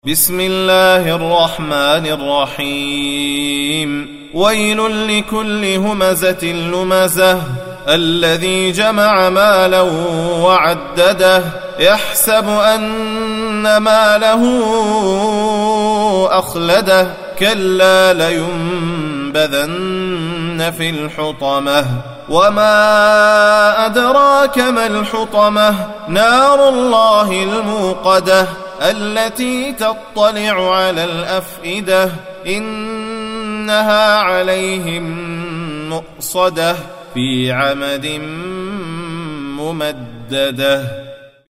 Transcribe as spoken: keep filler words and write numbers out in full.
بسم الله الرحمن الرحيم ويل لكل همزة لمزة الذي جمع مالا وعدده يحسب أن ماله أخلده كلا لينبذن في الحطمة وما أدراك ما الحطمة نار الله الموقدة التي تطلع على الأفئدة إنها عليهم مؤصدة في عمد ممددة.